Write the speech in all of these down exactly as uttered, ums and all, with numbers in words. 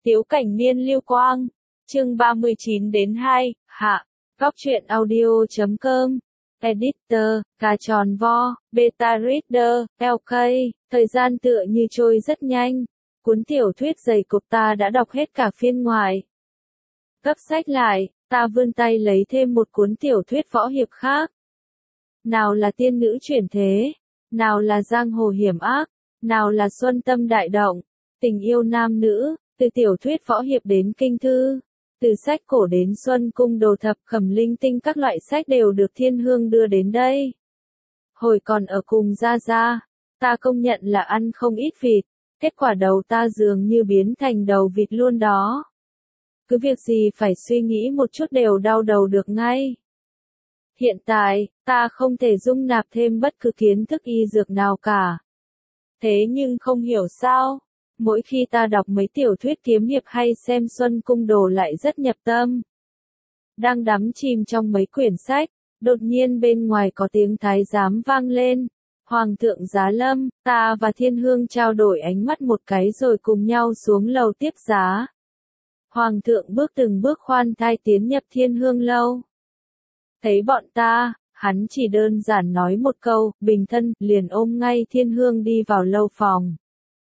Tiếu Cảnh Niên Lưu Quang, chương ba mươi chín đến hai, hạ, góc truyện audio chấm com, editor, cà tròn vo, beta reader, lờ ca, thời gian tựa như trôi rất nhanh, cuốn tiểu thuyết dày cộp ta đã đọc hết cả phiên ngoài. Gấp sách lại, ta vươn tay lấy thêm một cuốn tiểu thuyết võ hiệp khác. Nào là tiên nữ chuyển thế, nào là giang hồ hiểm ác, nào là xuân tâm đại động, tình yêu nam nữ, từ tiểu thuyết võ hiệp đến kinh thư, từ sách cổ đến xuân cung đồ thập khẩm linh tinh các loại sách đều được Thiên Hương đưa đến đây. Hồi còn ở cùng Gia Gia, ta công nhận là ăn không ít vịt, kết quả đầu ta dường như biến thành đầu vịt luôn đó. Cứ việc gì phải suy nghĩ một chút đều đau đầu được ngay. Hiện tại, ta không thể dung nạp thêm bất cứ kiến thức y dược nào cả. Thế nhưng không hiểu sao, mỗi khi ta đọc mấy tiểu thuyết kiếm hiệp hay xem xuân cung đồ lại rất nhập tâm. Đang đắm chìm trong mấy quyển sách, đột nhiên bên ngoài có tiếng thái giám vang lên. Hoàng thượng giá lâm, ta và Thiên Hương trao đổi ánh mắt một cái rồi cùng nhau xuống lầu tiếp giá. Hoàng thượng bước từng bước khoan thai tiến nhập Thiên Hương lâu. Thấy bọn ta, hắn chỉ đơn giản nói một câu, bình thân, liền ôm ngay Thiên Hương đi vào lâu phòng.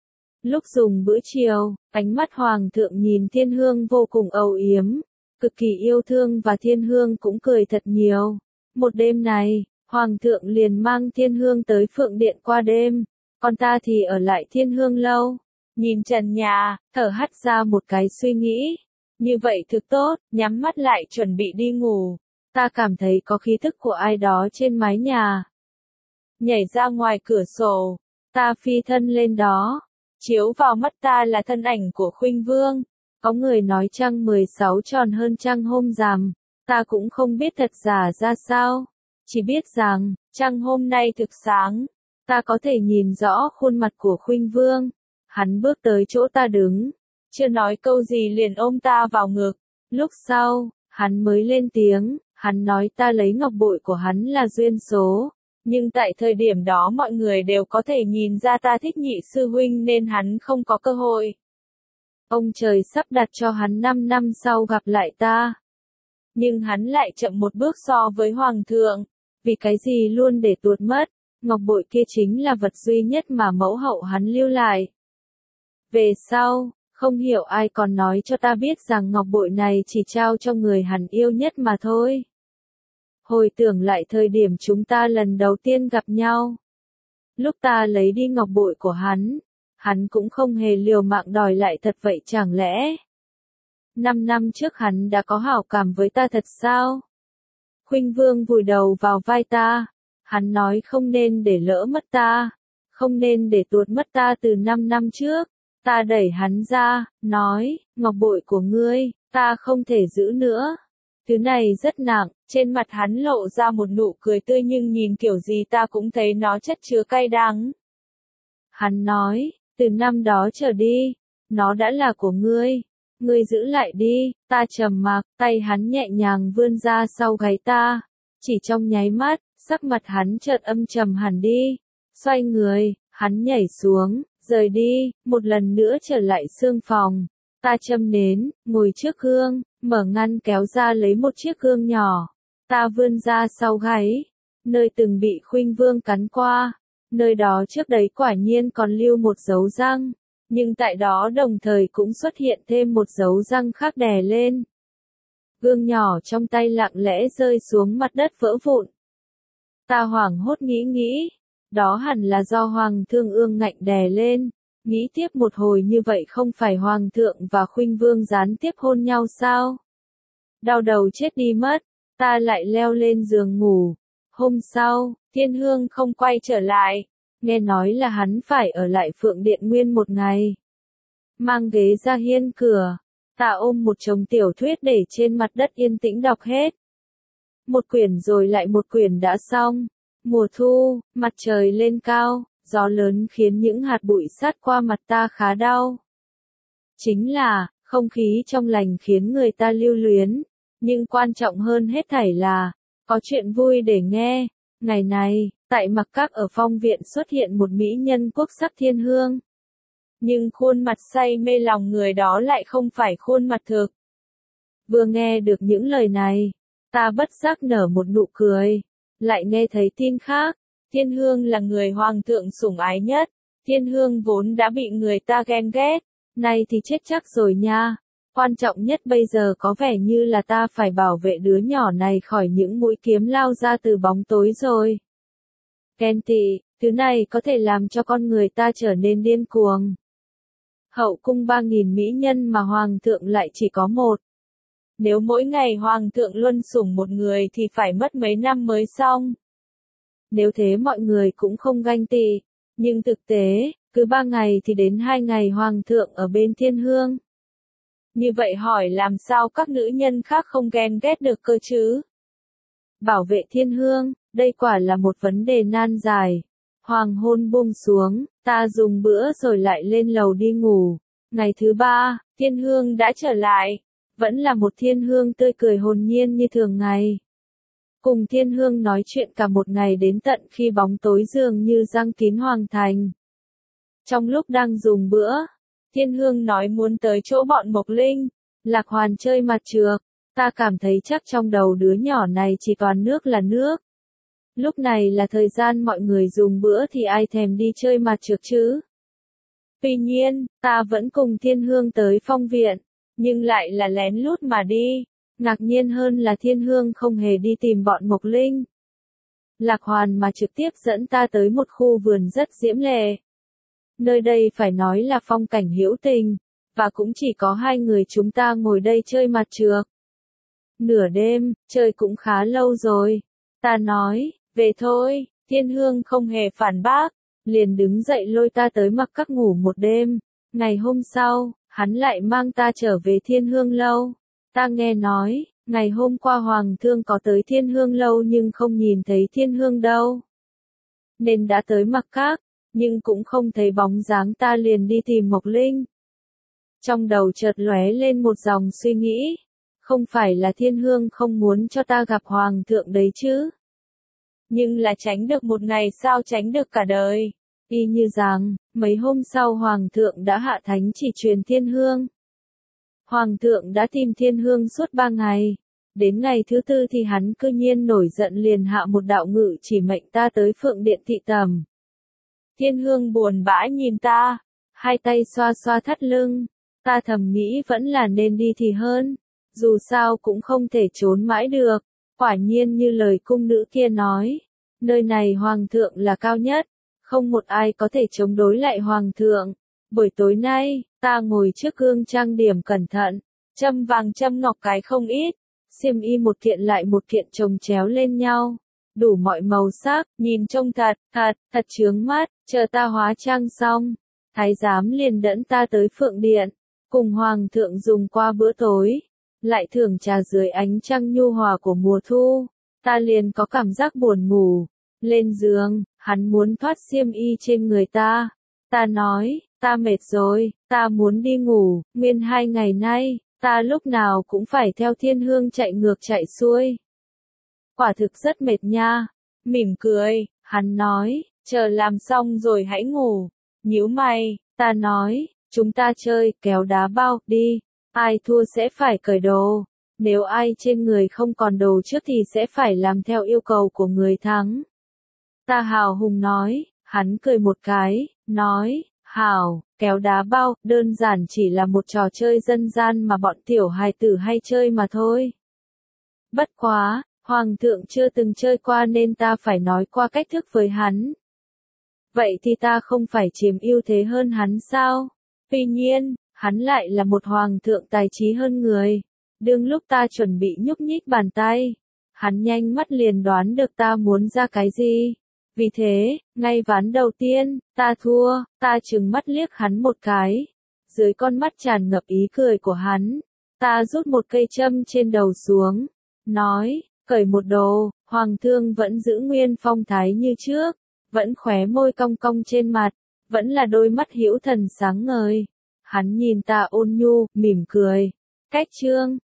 Lúc dùng bữa chiều, ánh mắt Hoàng thượng nhìn Thiên Hương vô cùng âu yếm, cực kỳ yêu thương và Thiên Hương cũng cười thật nhiều. Một đêm này, Hoàng thượng liền mang Thiên Hương tới Phượng Điện qua đêm, còn ta thì ở lại Thiên Hương lâu, nhìn trần nhà, thở hắt ra một cái suy nghĩ. Như vậy thực tốt, nhắm mắt lại chuẩn bị đi ngủ. Ta cảm thấy có khí thức của ai đó trên mái nhà. Nhảy ra ngoài cửa sổ, ta phi thân lên đó. Chiếu vào mắt ta là thân ảnh của Khuynh Vương. Có người nói trăng mười sáu tròn hơn trăng hôm rằm. Ta cũng không biết thật giả ra sao. Chỉ biết rằng, trăng hôm nay thực sáng. Ta có thể nhìn rõ khuôn mặt của Khuynh Vương. Hắn bước tới chỗ ta đứng. Chưa nói câu gì liền ôm ta vào ngực. Lúc sau, hắn mới lên tiếng. Hắn nói ta lấy ngọc bội của hắn là duyên số. Nhưng tại thời điểm đó mọi người đều có thể nhìn ra ta thích nhị sư huynh nên hắn không có cơ hội. Ông trời sắp đặt cho hắn năm năm sau gặp lại ta. Nhưng hắn lại chậm một bước so với Hoàng thượng. Vì cái gì luôn để tuột mất. Ngọc bội kia chính là vật duy nhất mà mẫu hậu hắn lưu lại. Về sau, không hiểu ai còn nói cho ta biết rằng ngọc bội này chỉ trao cho người hắn yêu nhất mà thôi. Hồi tưởng lại thời điểm chúng ta lần đầu tiên gặp nhau. Lúc ta lấy đi ngọc bội của hắn, hắn cũng không hề liều mạng đòi lại thật vậy chẳng lẽ? Năm năm trước hắn đã có hảo cảm với ta thật sao? Khuynh Vương vùi đầu vào vai ta. Hắn nói không nên để lỡ mất ta. Không nên để tuột mất ta từ năm năm trước. Ta đẩy hắn ra, nói, ngọc bội của ngươi, ta không thể giữ nữa. Thứ này rất nặng, trên mặt hắn lộ ra một nụ cười tươi nhưng nhìn kiểu gì ta cũng thấy nó chất chứa cay đắng. Hắn nói, từ năm đó trở đi, nó đã là của ngươi. Ngươi giữ lại đi, ta trầm mặc, tay hắn nhẹ nhàng vươn ra sau gáy ta. Chỉ trong nháy mắt, sắc mặt hắn chợt âm trầm hẳn đi. Xoay người, hắn nhảy xuống. Rời đi, một lần nữa trở lại sương phòng. Ta châm nến, ngồi trước gương, mở ngăn kéo ra lấy một chiếc gương nhỏ. Ta vươn ra sau gáy, nơi từng bị Khuynh Vương cắn qua. Nơi đó trước đấy quả nhiên còn lưu một dấu răng. Nhưng tại đó đồng thời cũng xuất hiện thêm một dấu răng khác đè lên. Gương nhỏ trong tay lặng lẽ rơi xuống mặt đất vỡ vụn. Ta hoảng hốt nghĩ nghĩ. Đó hẳn là do Hoàng thương ương ngạnh đè lên. Nghĩ tiếp một hồi như vậy không phải Hoàng thượng và Khuynh Vương gián tiếp hôn nhau sao? Đau đầu chết đi mất. Ta lại leo lên giường ngủ. Hôm sau, Thiên Hương không quay trở lại. Nghe nói là hắn phải ở lại Phượng Điện nguyên một ngày. Mang ghế ra hiên cửa. Ta ôm một chồng tiểu thuyết để trên mặt đất yên tĩnh đọc hết. Một quyển rồi lại một quyển đã xong. Mùa thu, mặt trời lên cao, gió lớn khiến những hạt bụi sát qua mặt ta khá đau. Chính là, không khí trong lành khiến người ta lưu luyến, nhưng quan trọng hơn hết thảy là, có chuyện vui để nghe. Ngày này, tại Mặc Các ở Phong Viện xuất hiện một mỹ nhân quốc sắc Thiên Hương. nhưng khuôn mặt say mê lòng người đó lại không phải khuôn mặt thực. Vừa nghe được những lời này, ta bất giác nở một nụ cười, lại nghe thấy tin khác, Thiên Hương là người hoàng thượng sủng ái nhất, Thiên Hương vốn đã bị người ta ghen ghét, nay thì chết chắc rồi nha. Quan trọng nhất bây giờ có vẻ như là ta phải bảo vệ đứa nhỏ này khỏi những mũi kiếm lao ra từ bóng tối rồi. Ghen tị, thứ này có thể làm cho con người ta trở nên điên cuồng. Hậu cung ba nghìn mỹ nhân mà hoàng thượng lại chỉ có một. Nếu mỗi ngày hoàng thượng luân sủng một người thì phải mất mấy năm mới xong. Nếu thế mọi người cũng không ganh tị, nhưng thực tế, cứ ba ngày thì đến hai ngày hoàng thượng ở bên Thiên Hương. Như vậy hỏi làm sao các nữ nhân khác không ghen ghét được cơ chứ? Bảo vệ Thiên Hương, đây quả là một vấn đề nan giải. Hoàng hôn buông xuống, ta dùng bữa rồi lại lên lầu đi ngủ. Ngày thứ ba, Thiên Hương đã trở lại. Vẫn là một Thiên Hương tươi cười hồn nhiên như thường ngày. Cùng Thiên Hương nói chuyện cả một ngày đến tận khi bóng tối dường như giăng kín hoàng thành. Trong lúc đang dùng bữa, Thiên Hương nói muốn tới chỗ bọn Mộc Linh, Lạc Hoàn chơi mặt trược. Ta cảm thấy chắc trong đầu đứa nhỏ này chỉ toàn nước là nước. Lúc này là thời gian mọi người dùng bữa thì ai thèm đi chơi mặt trược chứ? Tuy nhiên, ta vẫn cùng Thiên Hương tới Phong Viện, nhưng lại là lén lút mà đi. Ngạc nhiên hơn là Thiên Hương không hề đi tìm bọn Mộc Linh, Lạc Hoàn mà trực tiếp dẫn ta tới một khu vườn rất diễm lệ. Nơi đây phải nói là phong cảnh hữu tình, và cũng chỉ có hai người chúng ta ngồi đây chơi mặt trược. Nửa đêm, chơi cũng khá lâu rồi. Ta nói, về thôi, Thiên Hương không hề phản bác, liền đứng dậy lôi ta tới mặc các ngủ một đêm. Ngày hôm sau, hắn lại mang ta trở về Thiên Hương lâu. Ta nghe nói, ngày hôm qua Hoàng thương có tới Thiên Hương lâu nhưng không nhìn thấy Thiên Hương đâu. Nên đã tới mặc các, nhưng cũng không thấy bóng dáng, ta liền đi tìm Mộc Linh. Trong đầu chợt lóe lên một dòng suy nghĩ, không phải là Thiên Hương không muốn cho ta gặp Hoàng thượng đấy chứ. Nhưng là tránh được một ngày sao tránh được cả đời. Y như rằng, mấy hôm sau Hoàng thượng đã hạ thánh chỉ truyền Thiên Hương. Hoàng thượng đã tìm Thiên Hương suốt ba ngày. Đến ngày thứ tư thì hắn cư nhiên nổi giận liền hạ một đạo ngự chỉ mệnh ta tới Phượng Điện thị tầm. Thiên Hương buồn bã nhìn ta, hai tay xoa xoa thắt lưng. Ta thầm nghĩ vẫn là nên đi thì hơn, dù sao cũng không thể trốn mãi được. Quả nhiên như lời cung nữ kia nói, nơi này Hoàng thượng là cao nhất, không một ai có thể chống đối lại Hoàng thượng. Buổi tối nay, ta ngồi trước gương trang điểm cẩn thận, châm vàng châm ngọc cái không ít, xiêm y một kiện lại một kiện chồng chéo lên nhau, đủ mọi màu sắc, nhìn trông thật, thật, thật chướng mắt. Chờ ta hóa trang xong, thái giám liền dẫn ta tới Phượng Điện, cùng Hoàng thượng dùng qua bữa tối, lại thưởng trà dưới ánh trăng nhu hòa của mùa thu. Ta liền có cảm giác buồn ngủ. Lên giường, hắn muốn thoát xiêm y trên người ta. Ta nói, ta mệt rồi, ta muốn đi ngủ. Nguyên hai ngày nay, ta lúc nào cũng phải theo Thiên Hương chạy ngược chạy xuôi. Quả thực rất mệt nha. Mỉm cười, hắn nói, chờ làm xong rồi hãy ngủ. Nhíu mày, ta nói, chúng ta chơi kéo đá bao, đi. Ai thua sẽ phải cởi đồ. Nếu ai trên người không còn đồ trước thì sẽ phải làm theo yêu cầu của người thắng. Ta hào hùng nói, hắn cười một cái, nói, hảo, kéo đá bao, đơn giản chỉ là một trò chơi dân gian mà bọn tiểu hài tử hay chơi mà thôi. Bất quá, Hoàng thượng chưa từng chơi qua nên ta phải nói qua cách thức với hắn. Vậy thì ta không phải chiếm ưu thế hơn hắn sao? Tuy nhiên, hắn lại là một hoàng thượng tài trí hơn người. Đương lúc ta chuẩn bị nhúc nhích bàn tay, hắn nhanh mắt liền đoán được ta muốn ra cái gì. Vì thế, ngay ván đầu tiên, ta thua, ta trừng mắt liếc hắn một cái. Dưới con mắt tràn ngập ý cười của hắn, ta rút một cây châm trên đầu xuống, nói, cởi một đồ. Hoàng thương vẫn giữ nguyên phong thái như trước, vẫn khóe môi cong cong trên mặt, vẫn là đôi mắt hữu thần sáng ngời. Hắn nhìn ta ôn nhu, mỉm cười. Cách chương